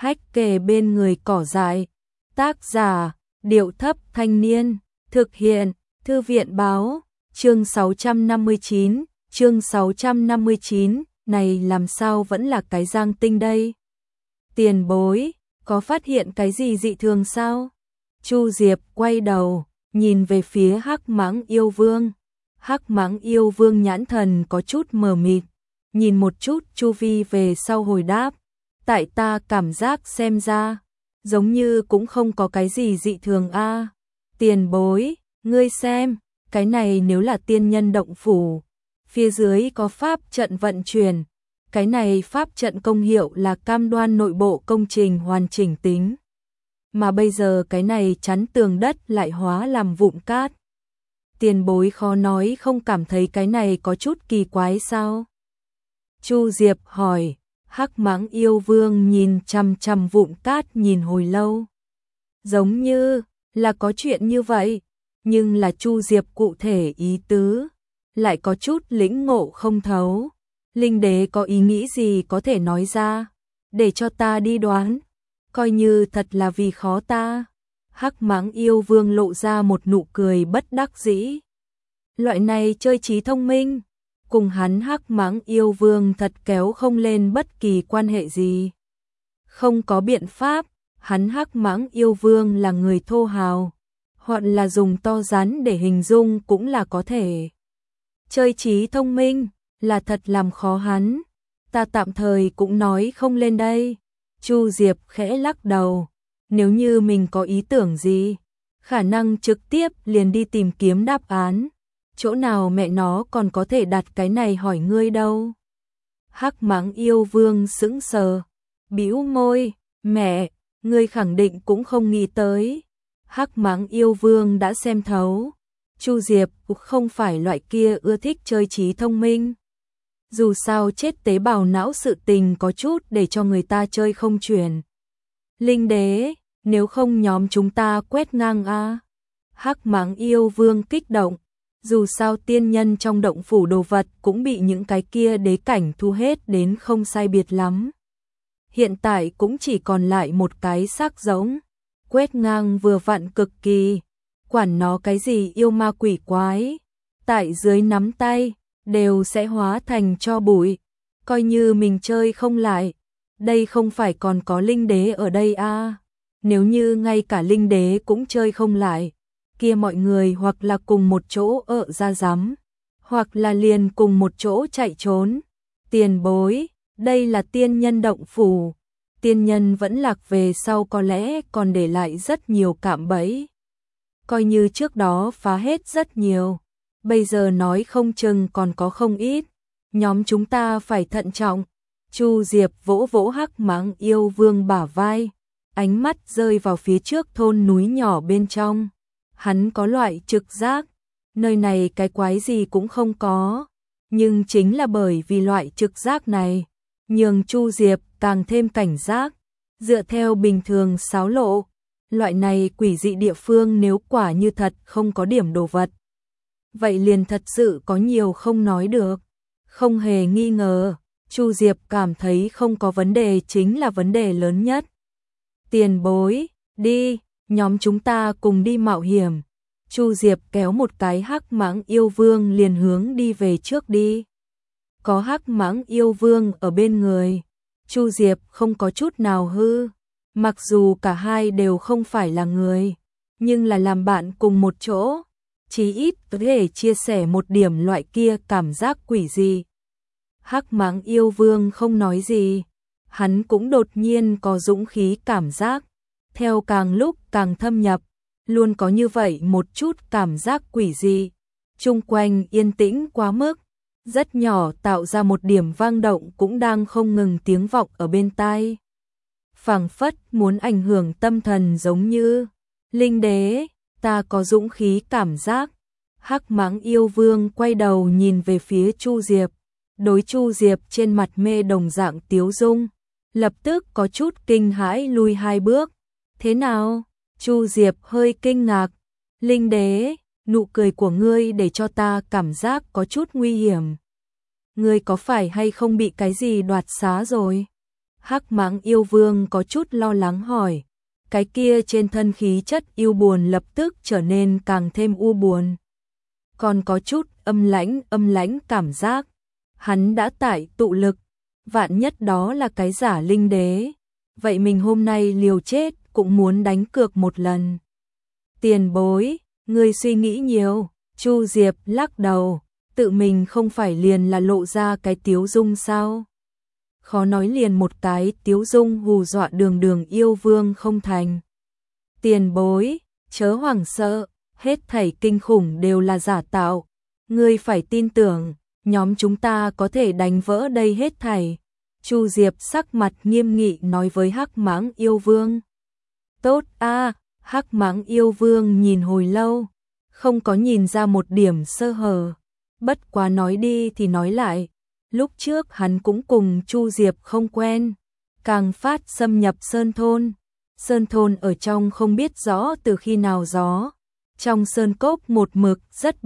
hách kề bên người cỏ dại. Tác giả, Điệu Thấp Thanh Niên. Thực hiện, Thư viện báo. Chương 659, này làm sao vẫn là cái Giang Tinh đây? Tiền bối, có phát hiện cái gì dị thường sao? Chu Diệp quay đầu, nhìn về phía Hắc Mãng Yêu Vương. Hắc Mãng Yêu Vương nhãn thần có chút mờ mịt, nhìn một chút chu vi về sau hồi đáp. Tại ta cảm giác xem ra, giống như cũng không có cái gì dị thường a. Tiền bối, ngươi xem, cái này nếu là tiên nhân động phủ, phía dưới có pháp trận vận chuyển, cái này pháp trận công hiệu là cam đoan nội bộ công trình hoàn chỉnh tính. Mà bây giờ cái này chắn tường đất lại hóa làm vụn cát. Tiền bối khó nói không cảm thấy cái này có chút kỳ quái sao? Chu Diệp hỏi. Hắc Mãng Yêu Vương nhìn chằm chằm vụn cát nhìn hồi lâu. Giống như là có chuyện như vậy, nhưng là Chu Diệp cụ thể ý tứ lại có chút lĩnh ngộ không thấu. Linh đế có ý nghĩ gì có thể nói ra, để cho ta đi đoán, coi như thật là vì khó ta. Hắc Mãng Yêu Vương lộ ra một nụ cười bất đắc dĩ. Loại này chơi trí thông minh, cùng hắn Hắc Mãng Yêu Vương thật kéo không lên bất kỳ quan hệ gì. Không có biện pháp, hắn Hắc Mãng Yêu Vương là người thô hào, hoặc là dùng to rắn để hình dung cũng là có thể. Chơi trí thông minh là thật làm khó hắn, ta tạm thời cũng nói không lên đây. Chu Diệp khẽ lắc đầu, nếu như mình có ý tưởng gì, khả năng trực tiếp liền đi tìm kiếm đáp án. Chỗ nào mẹ nó còn có thể đặt cái này hỏi ngươi đâu. Hắc Mãng Yêu Vương sững sờ, bĩu môi, mẹ, ngươi khẳng định cũng không nghĩ tới. Hắc Mãng Yêu Vương đã xem thấu, Chu Diệp không phải loại kia ưa thích chơi trí thông minh. Dù sao chết tế bào não sự tình có chút để cho người ta chơi không chuyển. Linh đế, nếu không nhóm chúng ta quét ngang a. Hắc Mãng Yêu Vương kích động. Dù sao tiên nhân trong động phủ đồ vật cũng bị những cái kia đế cảnh thu hết đến không sai biệt lắm. Hiện tại cũng chỉ còn lại một cái xác giống. Quét ngang vừa vặn cực kỳ. Quản nó cái gì yêu ma quỷ quái. Tại dưới nắm tay, đều sẽ hóa thành tro bụi. Coi như mình chơi không lại. Đây không phải còn có linh đế ở đây à. Nếu như ngay cả linh đế cũng chơi không lại, kia mọi người hoặc là cùng một chỗ ở ra giám, hoặc là liền cùng một chỗ chạy trốn. Tiền bối, đây là tiên nhân động phủ. Tiên nhân vẫn lạc về sau có lẽ còn để lại rất nhiều cạm bẫy. Coi như trước đó phá hết rất nhiều, bây giờ nói không chừng còn có không ít. Nhóm chúng ta phải thận trọng. Chu Diệp vỗ vỗ Hắc Mãng Yêu Vương bả vai, ánh mắt rơi vào phía trước thôn núi nhỏ bên trong. Hắn có loại trực giác, nơi này cái quái gì cũng không có, nhưng chính là bởi vì loại trực giác này, nhường Chu Diệp càng thêm cảnh giác. Dựa theo bình thường xáo lộ, loại này quỷ dị địa phương nếu quả như thật không có điểm đồ vật, vậy liền thật sự có nhiều không nói được. Không hề nghi ngờ, Chu Diệp cảm thấy không có vấn đề chính là vấn đề lớn nhất. Tiền bối, đi, nhóm chúng ta cùng đi mạo hiểm. Chu Diệp kéo một cái Hắc Mãng Yêu Vương liền hướng đi về trước đi. Có Hắc Mãng Yêu Vương ở bên người, Chu Diệp không có chút nào hư. Mặc dù cả hai đều không phải là người, nhưng là làm bạn cùng một chỗ, chí ít có thể chia sẻ một điểm loại kia cảm giác quỷ dị. Hắc Mãng Yêu Vương không nói gì, hắn cũng đột nhiên có dũng khí cảm giác. Theo càng lúc càng thâm nhập, luôn có như vậy một chút cảm giác quỷ dị. Chung quanh yên tĩnh quá mức, rất nhỏ tạo ra một điểm vang động cũng đang không ngừng tiếng vọng ở bên tai. Phảng phất muốn ảnh hưởng tâm thần giống như. Linh đế, ta có dũng khí cảm giác. Hắc Mãng Yêu Vương quay đầu nhìn về phía Chu Diệp. Đối Chu Diệp trên mặt mê đồng dạng tiếu dung, lập tức có chút kinh hãi lùi hai bước. Thế nào? Chu Diệp hơi kinh ngạc. Linh đế, nụ cười của ngươi để cho ta cảm giác có chút nguy hiểm. Ngươi có phải hay không bị cái gì đoạt xá rồi? Hắc Mãng Yêu Vương có chút lo lắng hỏi. Cái kia trên thân khí chất yêu buồn lập tức trở nên càng thêm u buồn. Còn có chút âm lãnh cảm giác. Hắn đã tải tụ lực, vạn nhất đó là cái giả linh đế. Vậy mình hôm nay liều chết cũng muốn đánh cược một lần. Tiền bối, ngươi suy nghĩ nhiều. Chu Diệp lắc đầu, tự mình không phải liền là lộ ra cái tiếu dung sao? Khó nói liền một cái tiếu dung hù dọa Đường yêu vương không thành. Tiền bối, chớ hoảng sợ, hết thảy kinh khủng đều là giả tạo. Ngươi phải tin tưởng, nhóm chúng ta có thể đánh vỡ đây hết thảy. Chu Diệp sắc mặt nghiêm nghị nói với Hắc Mãng Yêu Vương. Tốt a. Hắc Mãng Yêu Vương nhìn hồi lâu, không có nhìn ra một điểm sơ hở. Bất quá nói đi thì nói lại, lúc trước hắn cũng cùng Chu Diệp không quen, càng phát xâm nhập Sơn Thôn. Sơn Thôn ở trong không biết rõ từ khi nào gió. Trong sơn cốc một mực rất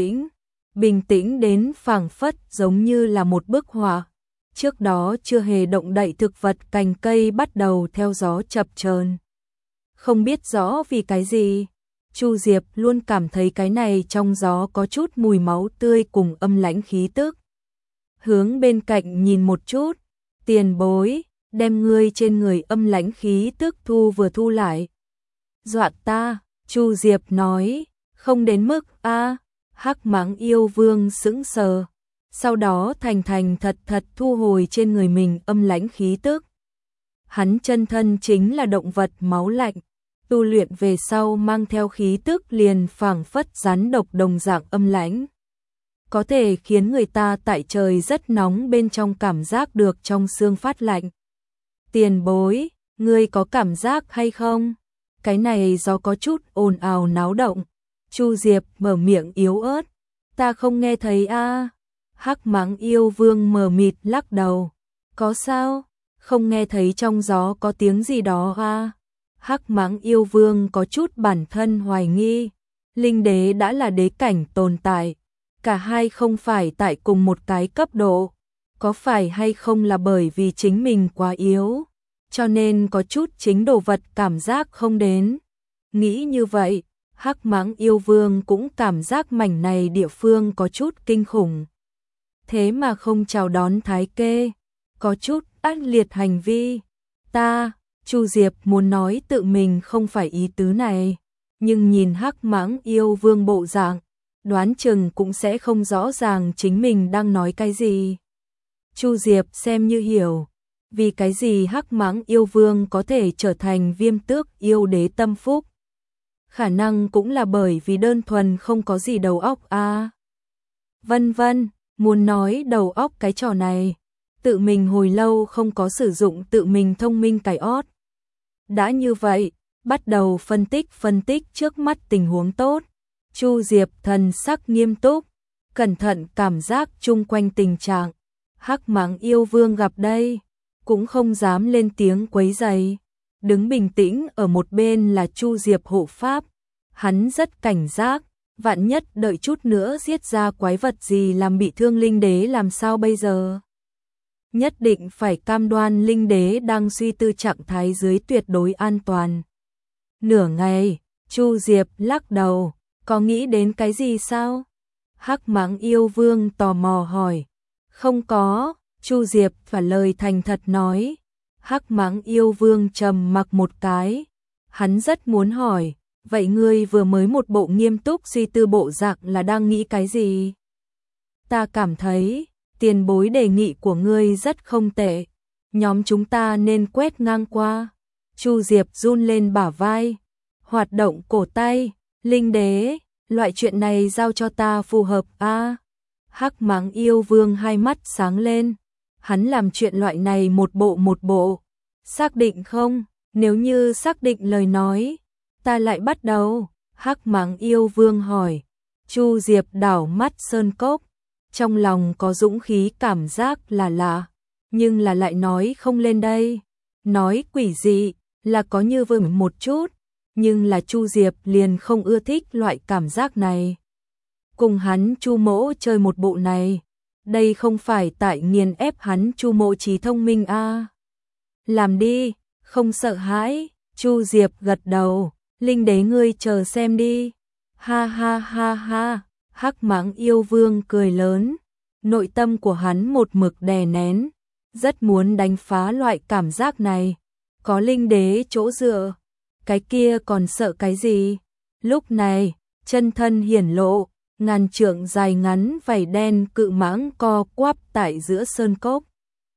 bình tĩnh đến phảng phất giống như là một bức họa. Trước đó chưa hề động đậy thực vật cành cây bắt đầu theo gió chập chờn. Không biết rõ vì cái gì, Chu Diệp luôn cảm thấy cái này trong gió có chút mùi máu tươi cùng âm lãnh khí tức. Hướng bên cạnh nhìn một chút, tiền bối, đem ngươi trên người âm lãnh khí tức thu lại. Dọa ta, Chu Diệp nói, không đến mức a. Hắc Mãng Yêu Vương sững sờ, sau đó thành thật thu hồi trên người mình âm lãnh khí tức. Hắn chân thân chính là động vật máu lạnh, tu luyện về sau mang theo khí tức liền phảng phất rắn độc đồng dạng âm lãnh. Có thể khiến người ta tại trời rất nóng bên trong cảm giác được trong xương phát lạnh. Tiền bối, ngươi có cảm giác hay không? Cái này do có chút ồn ào náo động. Chu Diệp mở miệng yếu ớt. Ta không nghe thấy a. Hắc Mãng Yêu Vương mờ mịt lắc đầu. Có sao? Không nghe thấy trong gió có tiếng gì đó a. Hắc Mãng Yêu Vương có chút bản thân hoài nghi. Linh đế đã là đế cảnh tồn tại. Cả hai không phải tại cùng một cái cấp độ. Có phải hay không là bởi vì chính mình quá yếu, cho nên có chút chính đồ vật cảm giác không đến. Nghĩ như vậy, Hắc Mãng Yêu Vương cũng cảm giác mảnh này địa phương có chút kinh khủng. Thế mà không chào đón Thái Kê, có chút ác liệt hành vi. Chu Diệp muốn nói tự mình không phải ý tứ này, nhưng nhìn Hắc Mãng Yêu Vương bộ dạng, đoán chừng cũng sẽ không rõ ràng chính mình đang nói cái gì. Chu Diệp xem như hiểu, vì cái gì Hắc Mãng Yêu Vương có thể trở thành Viêm Tước yêu đế tâm phúc. Khả năng cũng là bởi vì đơn thuần không có gì đầu óc a. Vân vân, muốn nói đầu óc cái trò này, tự mình hồi lâu không có sử dụng tự mình thông minh cải ót. Đã như vậy, bắt đầu phân tích trước mắt tình huống tốt. Chu Diệp thần sắc nghiêm túc, cẩn thận cảm giác chung quanh tình trạng. Hắc Mãng Yêu Vương gặp đây, cũng không dám lên tiếng quấy rầy. Đứng bình tĩnh ở một bên là Chu Diệp hộ pháp. Hắn rất cảnh giác, vạn nhất đợi chút nữa giết ra quái vật gì làm bị thương linh đế làm sao bây giờ. Nhất định phải cam đoan linh đế đang suy tư trạng thái dưới tuyệt đối an toàn. Nửa ngày, Chu Diệp lắc đầu, có nghĩ đến cái gì sao? Hắc Mãng Yêu Vương tò mò hỏi. Không có, Chu Diệp trả lời thành thật nói. Hắc Mãng Yêu Vương trầm mặc một cái. Hắn rất muốn hỏi, vậy ngươi vừa mới một bộ nghiêm túc suy tư bộ dạng là đang nghĩ cái gì? Ta cảm thấy, tiền bối đề nghị của ngươi rất không tệ. Nhóm chúng ta nên quét ngang qua. Chu Diệp run lên bả vai, hoạt động cổ tay, linh đế, loại chuyện này giao cho ta phù hợp a. Hắc Mãng Yêu Vương hai mắt sáng lên, hắn làm chuyện loại này một bộ. Xác định không? Nếu như xác định lời nói, ta lại bắt đầu. Hắc Mãng Yêu Vương hỏi. Chu Diệp đảo mắt sơn cốc, trong lòng có dũng khí cảm giác là lạ, nhưng là lại nói không lên đây. Nói quỷ dị là có như vừa một chút, nhưng là Chu Diệp liền không ưa thích loại cảm giác này. Cùng hắn Chu Mỗ chơi một bộ này, đây không phải tại nghiền ép hắn Chu Mỗ trí thông minh a. Làm đi, không sợ hãi. Chu Diệp gật đầu, Linh đế ngươi chờ xem đi. Ha ha ha ha, Hắc Mãng yêu vương cười lớn, nội tâm của hắn một mực đè nén, rất muốn đánh phá loại cảm giác này. Có Linh đế chỗ dựa, cái kia còn sợ cái gì? Lúc này, chân thân hiển lộ, ngàn trượng dài ngắn vảy đen cự mãng co quắp tại giữa sơn cốc,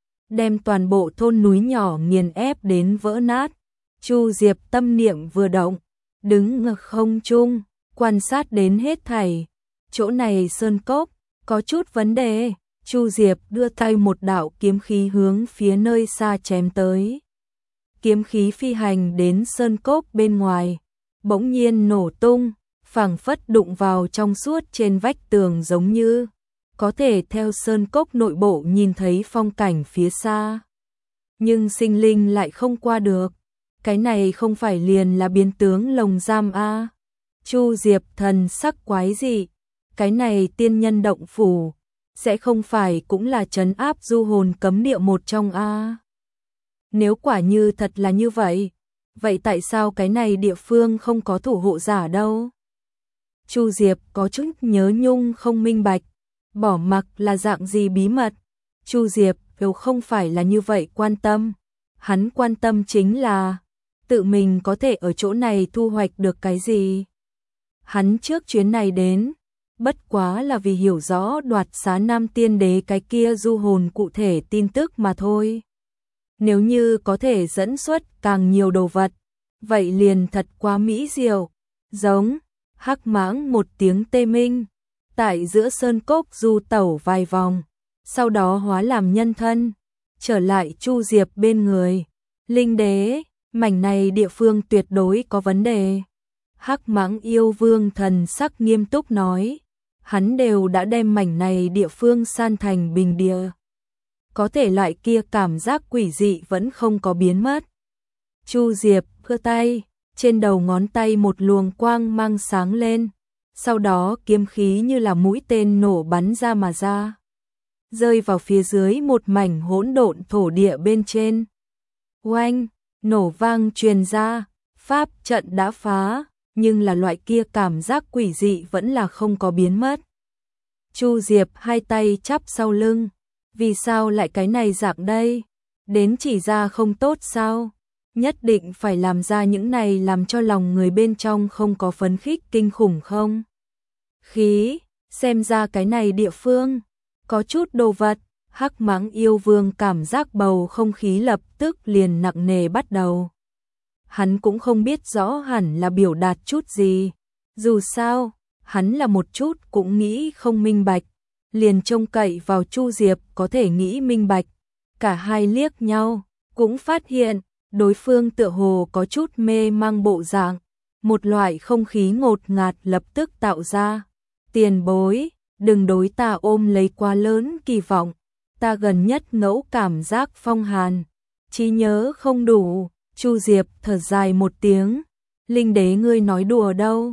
đem toàn bộ thôn núi nhỏ nghiền ép đến vỡ nát. Chu Diệp tâm niệm vừa động, đứng ngược không trung, quan sát đến hết thảy. Chỗ này sơn cốc, có chút vấn đề. Chu Diệp đưa tay một đạo kiếm khí hướng phía nơi xa chém tới. Kiếm khí phi hành đến sơn cốc bên ngoài, bỗng nhiên nổ tung, phảng phất đụng vào trong suốt trên vách tường giống như có thể theo sơn cốc nội bộ nhìn thấy phong cảnh phía xa. Nhưng sinh linh lại không qua được. Cái này không phải liền là biến tướng lồng giam a? Chu Diệp thần sắc quái dị, cái này tiên nhân động phủ, sẽ không phải cũng là trấn áp du hồn cấm địa một trong a? Nếu quả như thật là như vậy, vậy tại sao cái này địa phương không có thủ hộ giả đâu? Chu Diệp có chút nhớ nhung không minh bạch, bỏ mặc là dạng gì bí mật, Chu Diệp đều không phải là như vậy quan tâm. Hắn quan tâm chính là tự mình có thể ở chỗ này thu hoạch được cái gì. Hắn trước chuyến này đến, bất quá là vì hiểu rõ đoạt xá Nam Tiên Đế cái kia du hồn cụ thể tin tức mà thôi. Nếu như có thể dẫn xuất càng nhiều đồ vật, vậy liền thật quá mỹ diệu. Giống, Hắc Mãng một tiếng tê minh, tại giữa sơn cốc du tẩu vài vòng, sau đó hóa làm nhân thân, trở lại Chu Diệp bên người. Linh đế, mảnh này địa phương tuyệt đối có vấn đề. Hắc Mãng yêu vương thần sắc nghiêm túc nói, hắn đều đã đem mảnh này địa phương san thành bình địa. Có thể loại kia cảm giác quỷ dị vẫn không có biến mất. Chu Diệp khơ tay, trên đầu ngón tay một luồng quang mang sáng lên, sau đó kiếm khí như là mũi tên nổ bắn ra mà ra, rơi vào phía dưới một mảnh hỗn độn thổ địa bên trên. Oanh, nổ vang truyền ra, pháp trận đã phá, nhưng là loại kia cảm giác quỷ dị vẫn là không có biến mất. Chu Diệp hai tay chắp sau lưng, vì sao lại cái này dạng đây? Đến chỉ ra không tốt sao? Nhất định phải làm ra những này làm cho lòng người bên trong không có phấn khích kinh khủng không? Khí, xem ra cái này địa phương có chút đồ vật. Hắc Mãng yêu vương cảm giác bầu không khí lập tức liền nặng nề bắt đầu. Hắn cũng không biết rõ hẳn là biểu đạt chút gì. Dù sao, hắn là một chút cũng nghĩ không minh bạch, liền trông cậy vào Chu Diệp có thể nghĩ minh bạch. Cả hai liếc nhau, cũng phát hiện đối phương tựa hồ có chút mê mang bộ dạng. Một loại không khí ngột ngạt lập tức tạo ra. Tiền bối, đừng đối ta ôm lấy quá lớn kỳ vọng. Ta gần nhất ngẫu cảm giác phong hàn, trí nhớ không đủ. Chu Diệp thở dài một tiếng, Linh đế ngươi nói đùa đâu?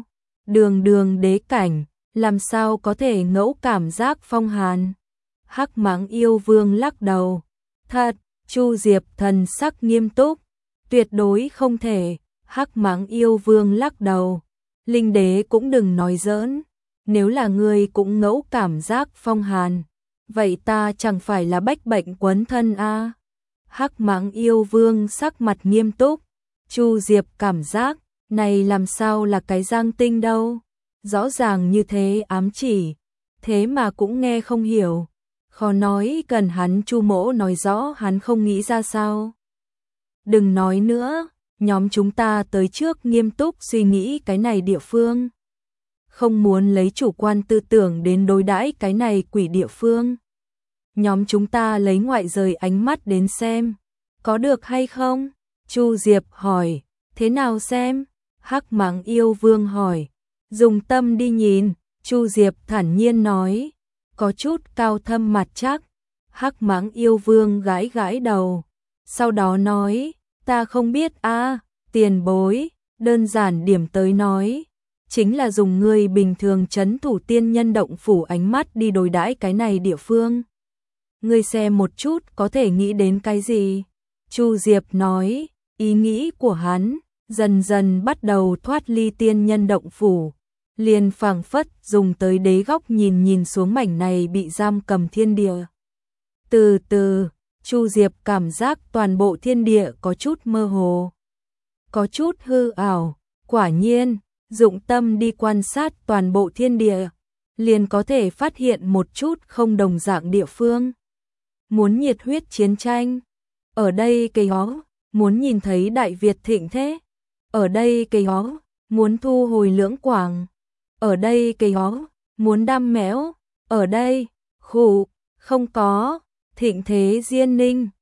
Đường đế cảnh, làm sao có thể ngẫu cảm giác phong hàn? Hắc Mãng yêu vương lắc đầu, thật. Chu Diệp thần sắc nghiêm túc, tuyệt đối không thể. Hắc Mãng yêu vương lắc đầu, Linh đế cũng đừng nói giỡn, nếu là ngươi cũng ngẫu cảm giác phong hàn, vậy ta chẳng phải là bách bệnh quấn thân a? Hắc Mãng yêu vương sắc mặt nghiêm túc, Chu Diệp cảm giác, này làm sao là cái Giang Tinh đâu? Rõ ràng như thế ám chỉ, thế mà cũng nghe không hiểu. Khó nói cần hắn Chu mỗ nói rõ hắn không nghĩ ra sao. Đừng nói nữa, nhóm chúng ta tới trước nghiêm túc suy nghĩ cái này địa phương. Không muốn lấy chủ quan tư tưởng đến đối đãi cái này quỷ địa phương. Nhóm chúng ta lấy ngoại rời ánh mắt đến xem, có được hay không? Chu Diệp hỏi, thế nào xem? Hắc Mãng yêu vương hỏi, dùng tâm đi nhìn. Chu Diệp thản nhiên nói, có chút cao thâm mặt chắc. Hắc Mãng yêu vương gãi gãi đầu, sau đó nói, ta không biết a, tiền bối, đơn giản điểm tới nói, chính là dùng người bình thường trấn thủ tiên nhân động phủ ánh mắt đi đối đãi cái này địa phương. Ngươi xem một chút có thể nghĩ đến cái gì? Chu Diệp nói, ý nghĩ của hắn dần dần bắt đầu thoát ly tiên nhân động phủ, liền phảng phất dùng tới đế góc nhìn xuống mảnh này bị giam cầm thiên địa. Từ từ, Chu Diệp cảm giác toàn bộ thiên địa có chút mơ hồ, có chút hư ảo, quả nhiên, dụng tâm đi quan sát toàn bộ thiên địa, liền có thể phát hiện một chút không đồng dạng địa phương. Muốn nhiệt huyết chiến tranh, ở đây cây hó, muốn nhìn thấy Đại Việt thịnh thế, ở đây cây hó, muốn thu hồi Lưỡng Quảng, ở đây cây hó, muốn đam mẽo, ở đây, khụ, không có, thịnh thế Diên Ninh.